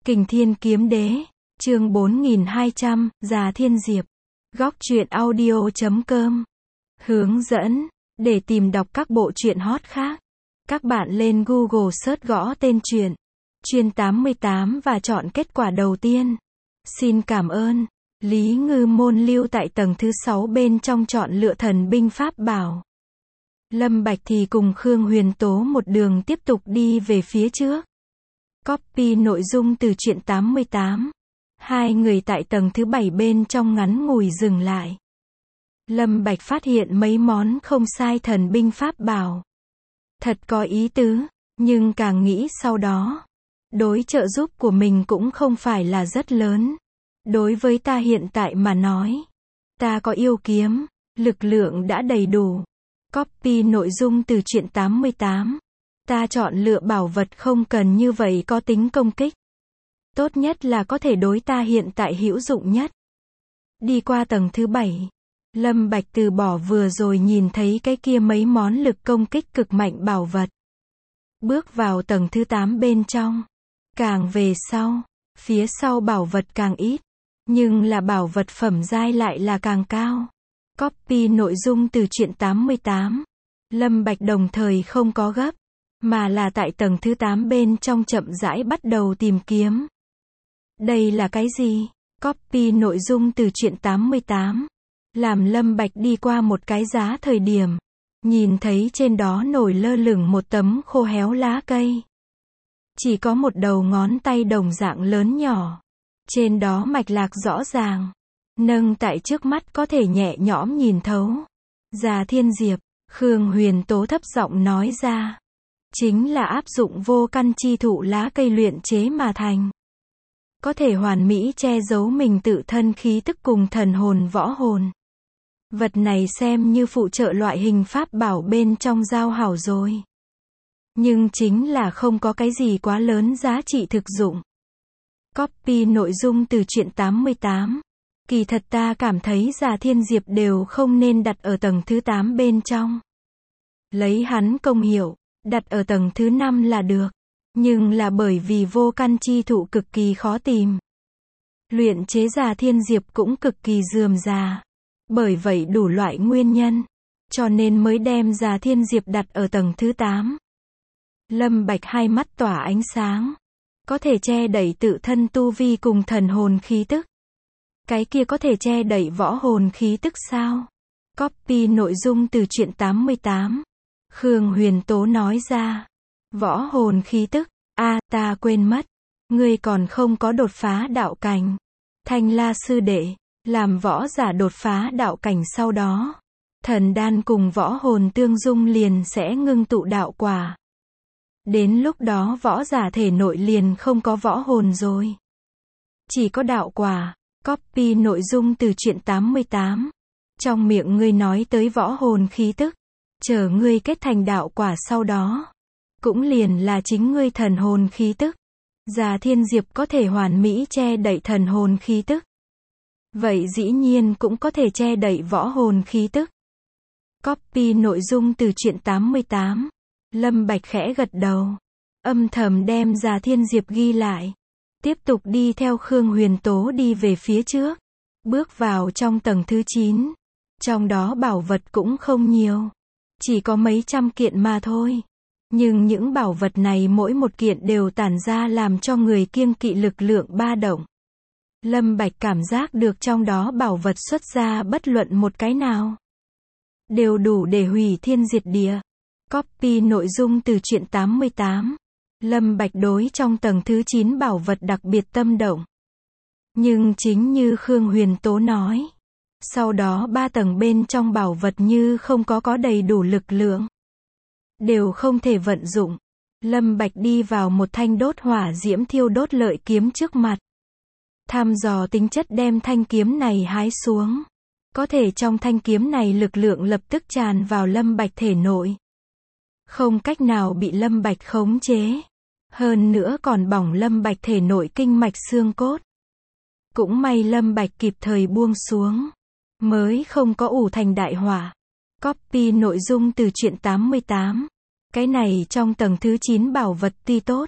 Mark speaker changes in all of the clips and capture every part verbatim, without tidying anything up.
Speaker 1: Kình Thiên Kiếm Đế, chương bốn nghìn hai trăm, Già Thiên Diệp. Góc truyện audio chấm com. Hướng dẫn, để tìm đọc các bộ truyện hot khác, các bạn lên Google search gõ tên truyện, Chuyên tám mươi tám và chọn kết quả đầu tiên. Xin cảm ơn. Lý Ngư Môn lưu tại tầng thứ sáu bên trong chọn lựa thần binh pháp bảo. Lâm Bạch thì cùng Khương Huyền Tố một đường tiếp tục đi về phía trước. Copy nội dung từ truyện tám mươi tám. Hai người tại tầng thứ bảy bên trong ngắn ngủi dừng lại. Lâm Bạch phát hiện mấy món không sai thần binh pháp bảo. Thật có ý tứ, nhưng càng nghĩ sau đó, đối trợ giúp của mình cũng không phải là rất lớn. Đối với ta hiện tại mà nói, ta có yêu kiếm, lực lượng đã đầy đủ. Copy nội dung từ truyện tám mươi tám. Ta chọn lựa bảo vật không cần như vậy có tính công kích. Tốt nhất là có thể đối ta hiện tại hữu dụng nhất. Đi qua tầng thứ bảy, Lâm Bạch từ bỏ vừa rồi nhìn thấy cái kia mấy món lực công kích cực mạnh bảo vật. Bước vào tầng thứ tám bên trong. Càng về sau, phía sau bảo vật càng ít, nhưng là bảo vật phẩm giai lại là càng cao. Copy nội dung từ truyện tám mươi tám. Lâm Bạch đồng thời không có gấp, mà là tại tầng thứ tám bên trong chậm rãi bắt đầu tìm kiếm. Đây là cái gì? Copy nội dung từ truyện tám mươi tám. Làm Lâm Bạch đi qua một cái giá thời điểm, nhìn thấy trên đó nổi lơ lửng một tấm khô héo lá cây. Chỉ có một đầu ngón tay đồng dạng lớn nhỏ. Trên đó mạch lạc rõ ràng, nâng tại trước mắt có thể nhẹ nhõm nhìn thấu. Già Thiên Diệp, Khương Huyền Tố thấp giọng nói ra. Chính là áp dụng vô căn chi thụ lá cây luyện chế mà thành. Có thể hoàn mỹ che giấu mình tự thân khí tức cùng thần hồn võ hồn. Vật này xem như phụ trợ loại hình pháp bảo bên trong giao hảo rồi. Nhưng chính là không có cái gì quá lớn giá trị thực dụng. Copy nội dung từ truyện tám mươi tám. Kỳ thật ta cảm thấy Già Thiên Diệp đều không nên đặt ở tầng thứ tám bên trong. Lấy hắn công hiệu, đặt ở tầng thứ năm là được. Nhưng là bởi vì vô căn chi thụ cực kỳ khó tìm. Luyện chế Già Thiên Diệp cũng cực kỳ rườm rà. Bởi vậy đủ loại nguyên nhân, cho nên mới đem Già Thiên Diệp đặt ở tầng thứ tám. Lâm Bạch hai mắt tỏa ánh sáng. Có thể che đậy tự thân tu vi cùng thần hồn khí tức. Cái kia có thể che đậy võ hồn khí tức sao? Copy nội dung từ truyện tám mươi tám. Khương Huyền Tố nói ra. Võ hồn khí tức, a à, ta quên mất. Ngươi còn không có đột phá đạo cảnh. Thanh La sư đệ, làm võ giả đột phá đạo cảnh sau đó. Thần đan cùng võ hồn tương dung liền sẽ ngưng tụ đạo quả. Đến lúc đó võ giả thể nội liền không có võ hồn rồi. Chỉ có đạo quả. Copy nội dung từ truyện tám mươi tám. Trong miệng ngươi nói tới võ hồn khí tức. Chờ ngươi kết thành đạo quả sau đó. Cũng liền là chính ngươi thần hồn khí tức. Già Thiên Diệp có thể hoàn mỹ che đậy thần hồn khí tức. Vậy dĩ nhiên cũng có thể che đậy võ hồn khí tức. Copy nội dung từ truyện tám mươi tám. Lâm Bạch khẽ gật đầu. Âm thầm đem Già Thiên Diệp ghi lại. Tiếp tục đi theo Khương Huyền Tố đi về phía trước. Bước vào trong tầng thứ chín. Trong đó bảo vật cũng không nhiều. Chỉ có mấy trăm kiện mà thôi. Nhưng những bảo vật này mỗi một kiện đều tản ra làm cho người kiêng kỵ lực lượng ba động. Lâm Bạch cảm giác được trong đó bảo vật xuất ra bất luận một cái nào. Đều đủ để hủy thiên diệt địa. Copy nội dung từ truyện tám mươi tám. Lâm Bạch đối trong tầng thứ chín bảo vật đặc biệt tâm động. Nhưng chính như Khương Huyền Tố nói. Sau đó ba tầng bên trong bảo vật như không có có đầy đủ lực lượng. Đều không thể vận dụng. Lâm Bạch đi vào một thanh đốt hỏa diễm thiêu đốt lợi kiếm trước mặt. Thăm dò tính chất đem thanh kiếm này hái xuống. Có thể trong thanh kiếm này lực lượng lập tức tràn vào Lâm Bạch thể nội. Không cách nào bị Lâm Bạch khống chế. Hơn nữa còn bỏng Lâm Bạch thể nội kinh mạch xương cốt. Cũng may Lâm Bạch kịp thời buông xuống. Mới không có ủ thành đại hỏa. Copy nội dung từ truyện tám mươi tám. Cái này trong tầng thứ chín bảo vật tuy tốt.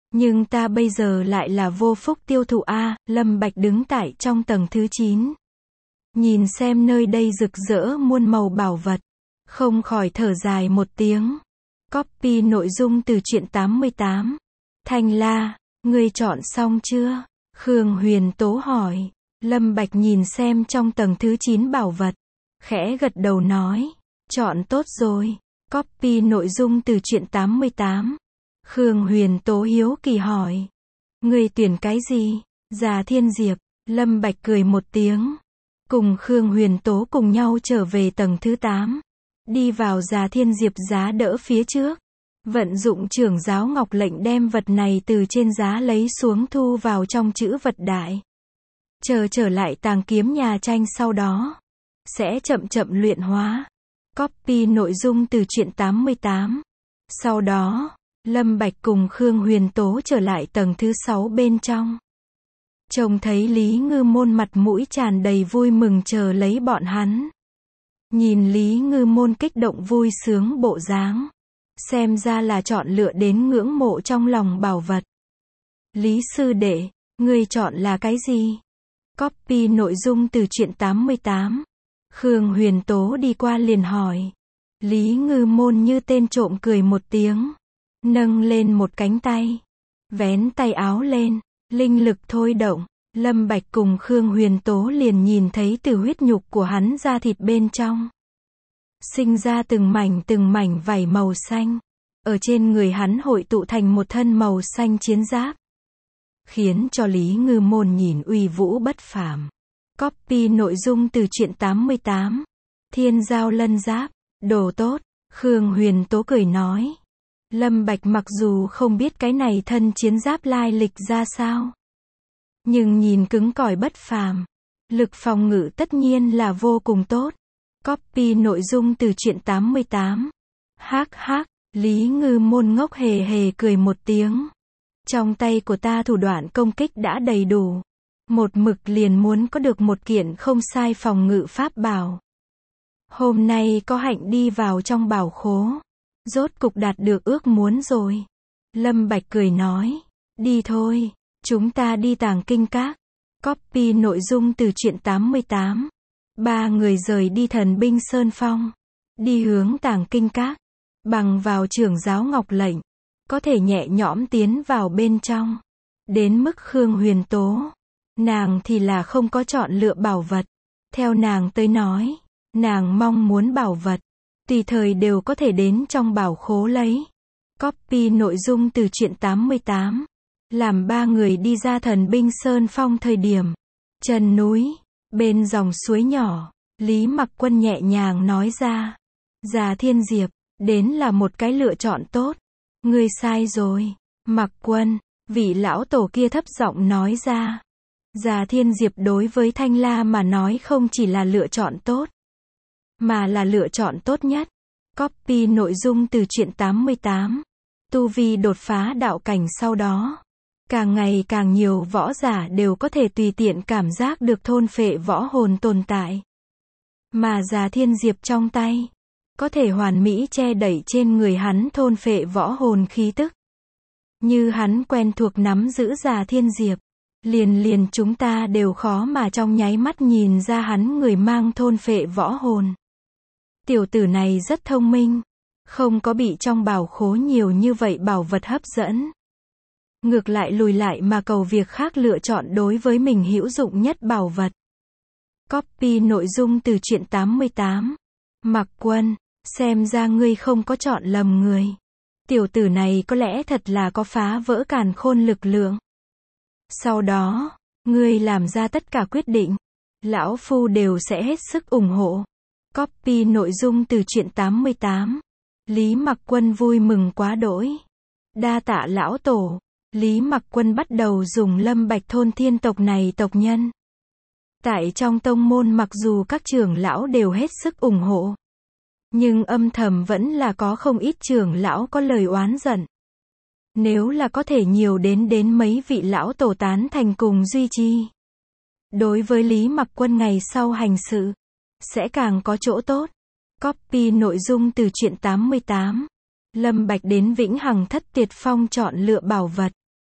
Speaker 1: Nhưng ta bây giờ lại là vô phúc tiêu thụ a. Lâm Bạch đứng tại trong tầng thứ chín. Nhìn xem nơi đây rực rỡ muôn màu bảo vật. Không khỏi thở dài một tiếng. Copy nội dung từ truyện tám mươi tám. Thanh La, ngươi chọn xong chưa? Khương Huyền Tố hỏi. Lâm Bạch nhìn xem trong tầng thứ chín bảo vật. Khẽ gật đầu nói. Chọn tốt rồi. Copy nội dung từ truyện tám mươi tám. Khương Huyền Tố hiếu kỳ hỏi. Ngươi tuyển cái gì? Già Thiên Diệp. Lâm Bạch cười một tiếng. Cùng Khương Huyền Tố cùng nhau trở về tầng thứ tám. Đi vào Già Thiên Diệp giá đỡ phía trước. Vận dụng trưởng giáo ngọc lệnh đem vật này từ trên giá lấy xuống thu vào trong chữ vật đại. Chờ trở lại tàng kiếm nhà tranh sau đó. Sẽ chậm chậm luyện hóa. Copy nội dung từ truyện tám mươi tám. Sau đó, Lâm Bạch cùng Khương Huyền Tố trở lại tầng thứ sáu bên trong. Trông thấy Lý Ngư Môn mặt mũi tràn đầy vui mừng chờ lấy bọn hắn. Nhìn Lý Ngư Môn kích động vui sướng bộ dáng. Xem ra là chọn lựa đến ngưỡng mộ trong lòng bảo vật. Lý sư đệ, ngươi chọn là cái gì? Copy nội dung từ truyện tám mươi tám. Khương Huyền Tố đi qua liền hỏi. Lý Ngư Môn như tên trộm cười một tiếng. Nâng lên một cánh tay. Vén tay áo lên. Linh lực thôi động. Lâm Bạch cùng Khương Huyền Tố liền nhìn thấy từ huyết nhục của hắn da thịt bên trong. Sinh ra từng mảnh từng mảnh vảy màu xanh. Ở trên người hắn hội tụ thành một thân màu xanh chiến giáp. Khiến cho Lý Ngư Môn nhìn uy vũ bất phàm. Copy nội dung từ truyện tám mươi tám. Thiên Giao Lân Giáp. Đồ tốt. Khương Huyền Tố cười nói. Lâm Bạch mặc dù không biết cái này thân chiến giáp lai lịch ra sao. Nhưng nhìn cứng cỏi bất phàm. Lực phòng ngự tất nhiên là vô cùng tốt. Copy nội dung từ truyện tám mươi tám. Hắc hắc. Lý Ngư Môn ngốc hề hề cười một tiếng. Trong tay của ta thủ đoạn công kích đã đầy đủ. Một mực liền muốn có được một kiện không sai phòng ngự pháp bảo. Hôm nay có hạnh đi vào trong bảo khố. Rốt cục đạt được ước muốn rồi. Lâm Bạch cười nói. Đi thôi. Chúng ta đi tàng kinh các. Copy nội dung từ truyện tám mươi tám. Ba người rời đi Thần binh Sơn Phong. Đi hướng tàng kinh các. Bằng vào trưởng giáo ngọc lệnh. Có thể nhẹ nhõm tiến vào bên trong. Đến mức Khương Huyền Tố. Nàng thì là không có chọn lựa bảo vật. Theo nàng tới nói. Nàng mong muốn bảo vật. Tùy thời đều có thể đến trong bảo khố lấy. Copy nội dung từ truyện tám mươi tám. Làm ba người đi ra Thần binh Sơn Phong thời điểm. Chân núi. Bên dòng suối nhỏ. Lý Mặc Quân nhẹ nhàng nói ra. Già Thiên Diệp. Đến là một cái lựa chọn tốt. Ngươi sai rồi. Mặc Quân. Vị lão tổ kia thấp giọng nói ra. Già Thiên Diệp đối với Thanh La mà nói không chỉ là lựa chọn tốt. Mà là lựa chọn tốt nhất. Copy nội dung từ truyện tám mươi tám. Tu vi đột phá đạo cảnh sau đó. Càng ngày càng nhiều võ giả đều có thể tùy tiện cảm giác được thôn phệ võ hồn tồn tại. Mà Già Thiên Diệp trong tay. Có thể hoàn mỹ che đẩy trên người hắn thôn phệ võ hồn khí tức. Như hắn quen thuộc nắm giữ Già Thiên Diệp. Liền liền chúng ta đều khó mà trong nháy mắt nhìn ra hắn người mang thôn phệ võ hồn. Tiểu tử này rất thông minh. Không có bị trong bảo khố nhiều như vậy bảo vật hấp dẫn. Ngược lại lùi lại mà cầu việc khác lựa chọn đối với mình hữu dụng nhất bảo vật. Copy nội dung từ truyện tám mươi tám. Mặc Quân, xem ra ngươi không có chọn lầm người. Tiểu tử này có lẽ thật là có phá vỡ càn khôn lực lượng. Sau đó, ngươi làm ra tất cả quyết định. Lão Phu đều sẽ hết sức ủng hộ. Copy nội dung từ truyện tám mươi tám. Lý Mặc Quân vui mừng quá đỗi. Đa tạ lão tổ. Lý Mặc Quân bắt đầu dùng Lâm Bạch thôn thiên tộc này tộc nhân. Tại trong tông môn mặc dù các trưởng lão đều hết sức ủng hộ. Nhưng âm thầm vẫn là có không ít trưởng lão có lời oán giận. Nếu là có thể nhiều đến đến mấy vị lão tổ tán thành cùng duy trì. Đối với Lý Mặc Quân ngày sau hành sự. Sẽ càng có chỗ tốt. Copy nội dung từ truyện tám mươi tám. Lâm Bạch đến Vĩnh Hằng Thất Tiệt Phong chọn lựa bảo vật.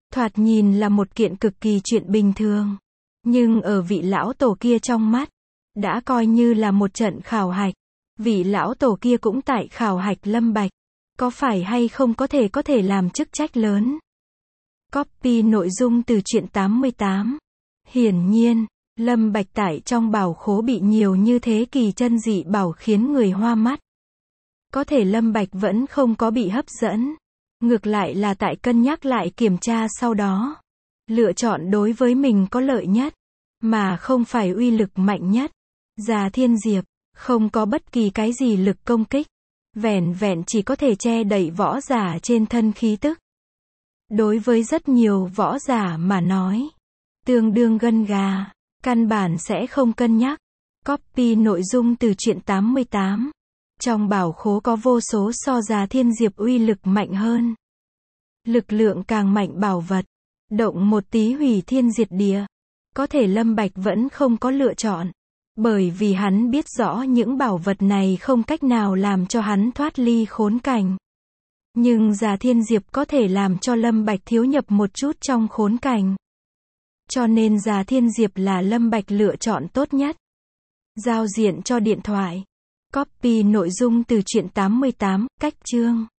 Speaker 1: Thoạt nhìn là một kiện cực kỳ chuyện bình thường. Nhưng ở vị lão tổ kia trong mắt, đã coi như là một trận khảo hạch. Vị lão tổ kia cũng tại khảo hạch Lâm Bạch. Có phải hay không có thể có thể làm chức trách lớn. Copy nội dung từ truyện tám mươi tám. Hiển nhiên, Lâm Bạch tại trong bảo khố bị nhiều như thế kỳ chân dị bảo khiến người hoa mắt. Có thể Lâm Bạch vẫn không có bị hấp dẫn. Ngược lại là tại cân nhắc lại kiểm tra sau đó. Lựa chọn đối với mình có lợi nhất, mà không phải uy lực mạnh nhất. Già Thiên Diệp, không có bất kỳ cái gì lực công kích. Vẻn vẹn chỉ có thể che đậy võ giả trên thân khí tức. Đối với rất nhiều võ giả mà nói, tương đương gân gà, căn bản sẽ không cân nhắc. Copy nội dung từ truyện tám mươi tám. Trong bảo khố có vô số so Già Thiên Diệp uy lực mạnh hơn. Lực lượng càng mạnh bảo vật, động một tí hủy thiên diệt địa. Có thể Lâm Bạch vẫn không có lựa chọn. Bởi vì hắn biết rõ những bảo vật này không cách nào làm cho hắn thoát ly khốn cảnh. Nhưng Già Thiên Diệp có thể làm cho Lâm Bạch thiếu nhập một chút trong khốn cảnh. Cho nên Già Thiên Diệp là Lâm Bạch lựa chọn tốt nhất. Giao diện cho điện thoại. Copy nội dung từ truyện tám mươi tám, cách chương.